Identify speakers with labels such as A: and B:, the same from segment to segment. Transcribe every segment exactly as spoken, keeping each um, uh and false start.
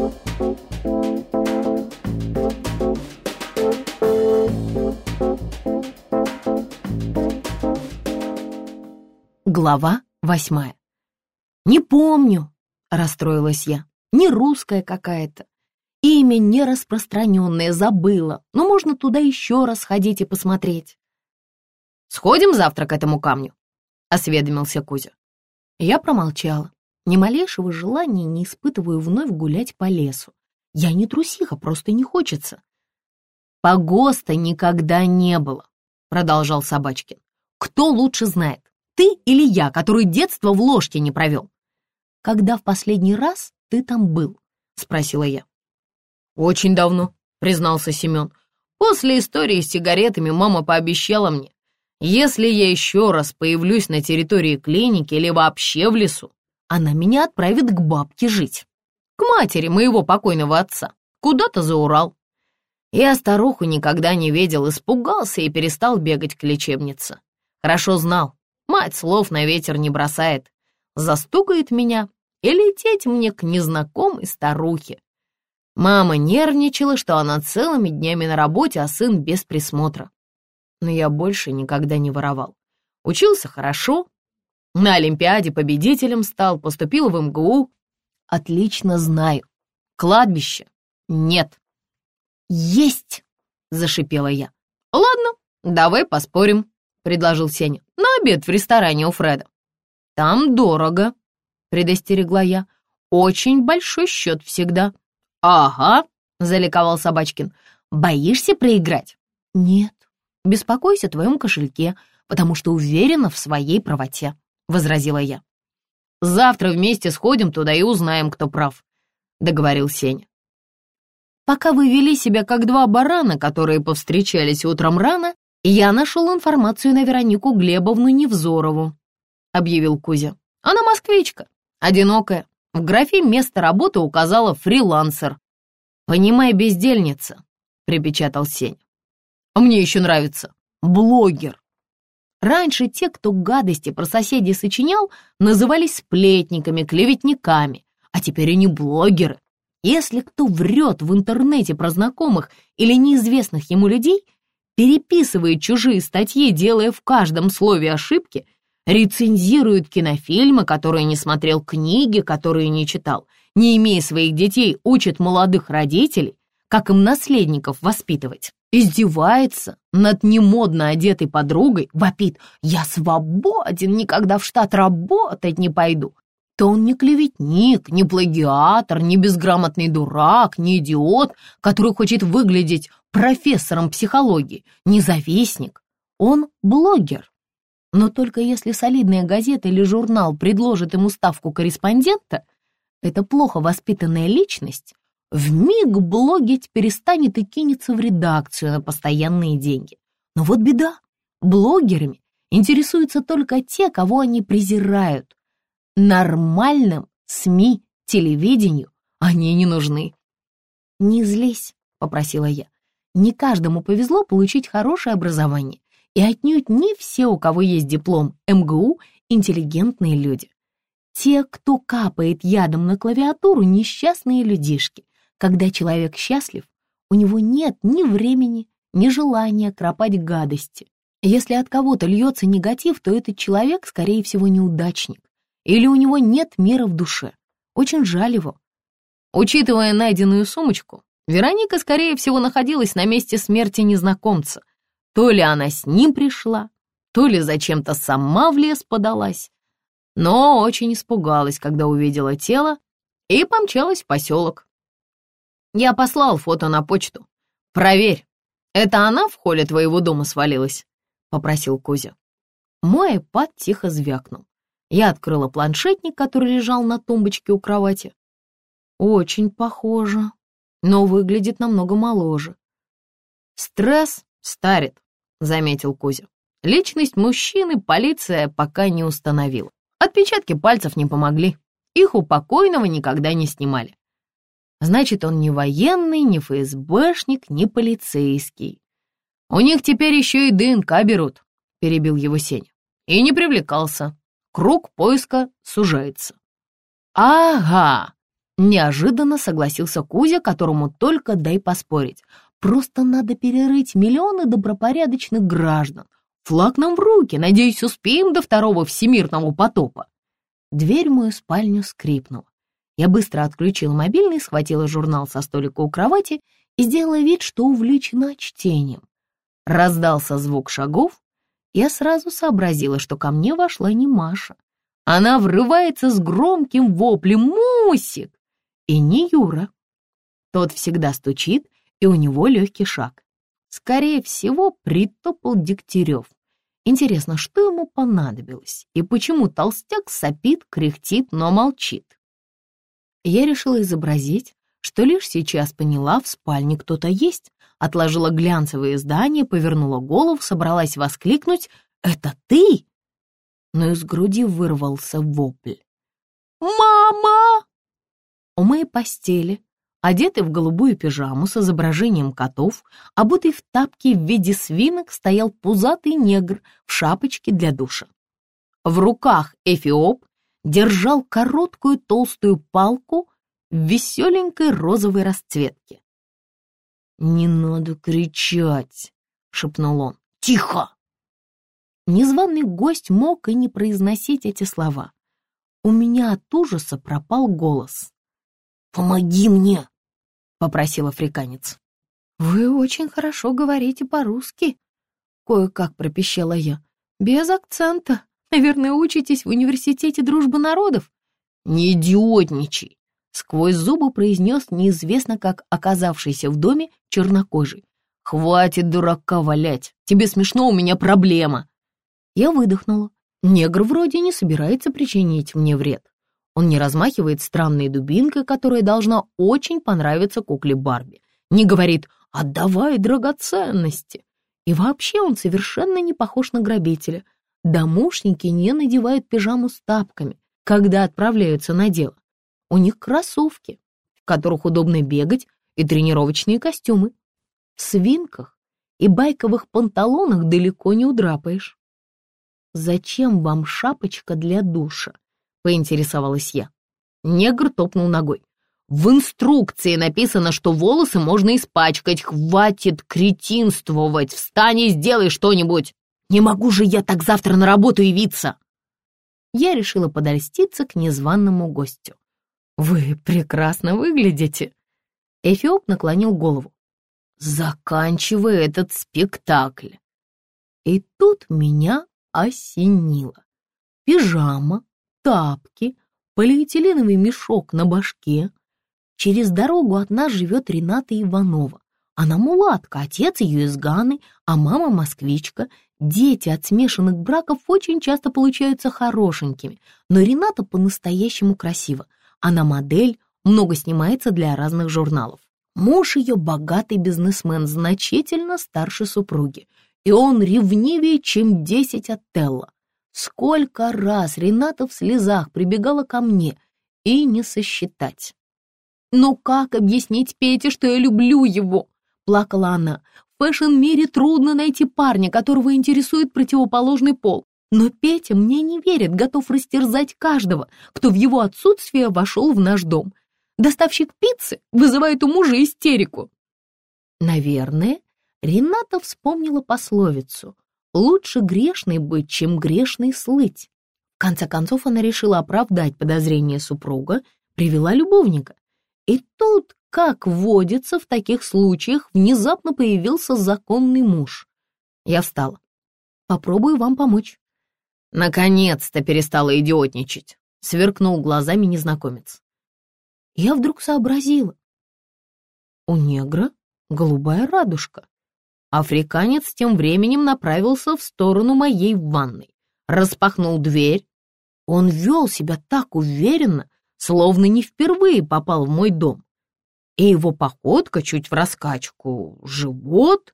A: Глава восьмая. «Не помню», — расстроилась я, — «не русская какая-то. Имя нераспространенное, забыла, но можно туда еще раз ходить и посмотреть». «Сходим завтра к этому камню?» — осведомился Кузя. Я промолчала. Ни малейшего желания не испытываю вновь гулять по лесу. Я не трусиха, просто не хочется. «Погоста никогда не было», — продолжал Собачкин. «Кто лучше знает, ты или я, который детство в ложке не провел?» «Когда в последний раз ты там был?» — спросила я. «Очень давно», — признался Семен. «После истории с сигаретами мама пообещала мне, если я еще раз появлюсь на территории клиники или вообще в лесу, она меня отправит к бабке жить, к матери моего покойного отца, куда-то за Урал». Я старуху никогда не видел, испугался и перестал бегать к лечебнице. Хорошо знал, мать слов на ветер не бросает, застукает меня и лететь мне к незнакомой старухе. Мама нервничала, что она целыми днями на работе, а сын без присмотра. Но я больше никогда не воровал. Учился хорошо, на Олимпиаде победителем стал, поступил в эм гэ у. Отлично знаю, кладбища нет. «Есть!» — зашипела я. «Ладно, давай поспорим», — предложил Сеня. «На обед в ресторане у Фреда». «Там дорого», — предостерегла я. «Очень большой счет всегда». «Ага», — заликовал Собачкин. «Боишься проиграть?» «Нет, беспокойся о твоем кошельке, потому что уверена в своей правоте», — возразила я. «Завтра вместе сходим туда и узнаем, кто прав», — договорил Сеня. «Пока вы вели себя как два барана, которые повстречались утром рано, я нашел информацию на Веронику Глебовну Невзорову», — объявил Кузя. «Она москвичка, одинокая. В графе место работы указала фрилансер». «Понимай, бездельница», — припечатал Сеня. «А мне еще нравится блогер». Раньше те, кто гадости про соседей сочинял, назывались сплетниками, клеветниками, а теперь они блогеры. Если кто врет в интернете про знакомых или неизвестных ему людей, переписывает чужие статьи, делая в каждом слове ошибки, рецензирует кинофильмы, которые не смотрел, книги, которые не читал, не имея своих детей, учит молодых родителей, как им наследников воспитывать, издевается над немодно одетой подругой, вопит «Я свободен, никогда в штат работать не пойду», то он не клеветник, не плагиатор, не безграмотный дурак, не идиот, который хочет выглядеть профессором психологии, не завистник. Он блогер. Но только если солидная газета или журнал предложит ему ставку корреспондента, эта плохо воспитанная личность вмиг блогить перестанет и кинется в редакцию на постоянные деньги. Но вот беда, блогерами интересуются только те, кого они презирают. Нормальным СМИ, телевидению они не нужны. «Не злись», — попросила я. «Не каждому повезло получить хорошее образование, и отнюдь не все, у кого есть диплом эм гэ у, интеллигентные люди. Те, кто капает ядом на клавиатуру, несчастные людишки. Когда человек счастлив, у него нет ни времени, ни желания кропать гадости. Если от кого-то льется негатив, то этот человек, скорее всего, неудачник. Или у него нет мира в душе. Очень жаль его». Учитывая найденную сумочку, Вероника, скорее всего, находилась на месте смерти незнакомца. То ли она с ним пришла, то ли зачем-то сама в лес подалась. Но очень испугалась, когда увидела тело, и помчалась в поселок. «Я послал фото на почту. Проверь, это она в холле твоего дома свалилась?» — попросил Кузя. Мой айпад тихо звякнул. Я открыла планшетник, который лежал на тумбочке у кровати. Очень похоже, но выглядит намного моложе. «Стресс старит», — заметил Кузя. «Личность мужчины полиция пока не установила. Отпечатки пальцев не помогли. Их у покойного никогда не снимали. Значит, он не военный, не эф эс бэшник, не полицейский. У них теперь еще и дэ эн ка берут», — перебил его Сеня. «И не привлекался. Круг поиска сужается». «Ага», Неожиданно согласился Кузя, которому только дай поспорить. Просто надо перерыть миллионы добропорядочных граждан. Флаг нам в руки, надеюсь, успеем до второго всемирного потопа. Дверь в мою спальню скрипнула. Я быстро отключила мобильный, схватила журнал со столика у кровати и сделала вид, что увлечена чтением. Раздался звук шагов. Я сразу сообразила, что ко мне вошла не Маша. Она врывается с громким воплем «Мусик!» И не Юра. Тот всегда стучит, и у него легкий шаг. Скорее всего, притопал Дегтярев. Интересно, что ему понадобилось, и почему толстяк сопит, кряхтит, но молчит? Я решила изобразить, что лишь сейчас поняла, в спальне кто-то есть, отложила глянцевое издание, повернула голову, собралась воскликнуть «Это ты?», но из груди вырвался вопль. «Мама!» У моей постели, одетый в голубую пижаму с изображением котов, обутый в тапки в виде свинок, стоял пузатый негр в шапочке для душа. В руках Эфиоп держал короткую толстую палку в веселенькой розовой расцветке. «Не надо кричать!» — шепнул он. «Тихо!» Незваный гость мог и не произносить эти слова. У меня от ужаса пропал голос. «Помоги мне!» — попросил африканец. «Вы очень хорошо говорите по-русски», — кое-как пропищала я. «Без акцента. Наверное, учитесь в университете дружбы народов». «Не идиотничай!» — сквозь зубы произнес неизвестно как оказавшийся в доме чернокожий. «Хватит дурака валять! Тебе смешно, у меня проблема!» Я выдохнула. Негр вроде не собирается причинить мне вред. Он не размахивает странной дубинкой, которая должна очень понравиться кукле Барби. Не говорит «отдавай драгоценности». И вообще он совершенно не похож на грабителя. Домушники не надевают пижаму с тапками, когда отправляются на дело. У них кроссовки, в которых удобно бегать, и тренировочные костюмы. В свинках и байковых панталонах далеко не удрапаешь. «Зачем вам шапочка для душа?» — поинтересовалась я. Негр топнул ногой. «В инструкции написано, что волосы можно испачкать. Хватит кретинствовать. Встань и сделай что-нибудь. Не могу же я так завтра на работу явиться!» Я решила подольститься к незваному гостю. «Вы прекрасно выглядите!» Эфиоп наклонил голову. «Заканчивай этот спектакль!» И тут меня осенило. Пижама, тапки, полиэтиленовый мешок на башке. Через дорогу от нас живет Рената Иванова. Она мулатка, отец ее из Ганы, а мама москвичка. Дети от смешанных браков очень часто получаются хорошенькими, но Рената по-настоящему красива. Она модель, много снимается для разных журналов. Муж ее богатый бизнесмен, значительно старше супруги, и он ревнивее, чем десять Отелло. Сколько раз Рената в слезах прибегала ко мне, и не сосчитать. «Ну как объяснить Пете, что я люблю его?» — плакала она. «В фэшн-мире трудно найти парня, которого интересует противоположный пол. Но Петя мне не верит, готов растерзать каждого, кто в его отсутствие вошел в наш дом. Доставщик пиццы вызывает у мужа истерику». Наверное, Рената вспомнила пословицу «Лучше грешный быть, чем грешный слыть». В конце концов она решила оправдать подозрения супруга, привела любовника. И тут, как водится в таких случаях, внезапно появился законный муж. Я встала. «Попробую вам помочь». «Наконец-то перестала идиотничать», — сверкнул глазами незнакомец. Я вдруг сообразила. У негра голубая радужка. Африканец тем временем направился в сторону моей ванной. Распахнул дверь. Он вел себя так уверенно, словно не впервые попал в мой дом. И его походка чуть в раскачку, живот.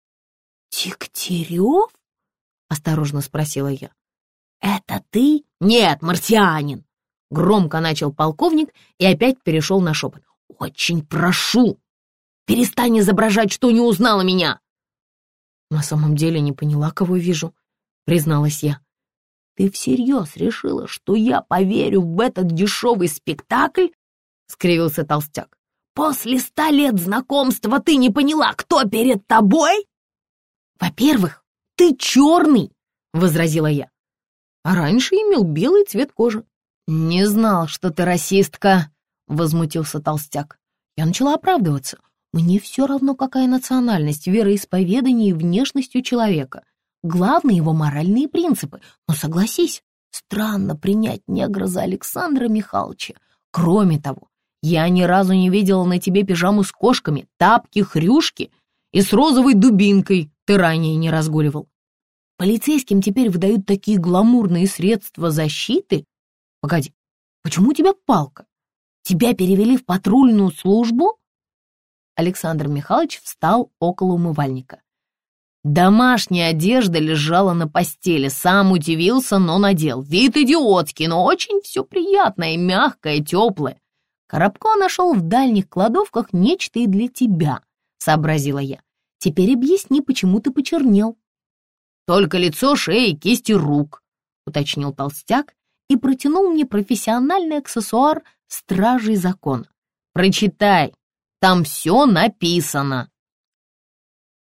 A: «Дегтярев?» — осторожно спросила я. «Это ты?» «Нет, марсианин!» Громко начал полковник и опять перешел на шепот. «Очень прошу, перестань изображать, что не узнала меня!» «На самом деле не поняла, кого вижу», — призналась я. «Ты всерьез решила, что я поверю в этот дешевый спектакль?» скривился толстяк. «После ста лет знакомства ты не поняла, кто перед тобой?» «Во-первых, ты черный», — возразила я. «А раньше имел белый цвет кожи». «Не знал, что ты расистка», — возмутился толстяк. Я начала оправдываться. Мне все равно, какая национальность, вероисповедание и внешность у человека. Главное — его моральные принципы. Но согласись, странно принять негра за Александра Михайловича. Кроме того, я ни разу не видела на тебе пижаму с кошками, тапки, хрюшки и с розовой дубинкой ты ранее не разгуливал. Полицейским теперь выдают такие гламурные средства защиты. Погоди, почему у тебя палка? Тебя перевели в патрульную службу?» Александр Михайлович встал около умывальника. Домашняя одежда лежала на постели, сам удивился, но надел. Вид идиотский, но очень все приятное, мягкое, теплое. Коробко нашел в дальних кладовках нечто и для тебя, сообразила я. Теперь объясни, почему ты почернел. Только лицо, шея и кисти рук, уточнил толстяк и протянул мне профессиональный аксессуар стражей закона. Прочитай, там все написано.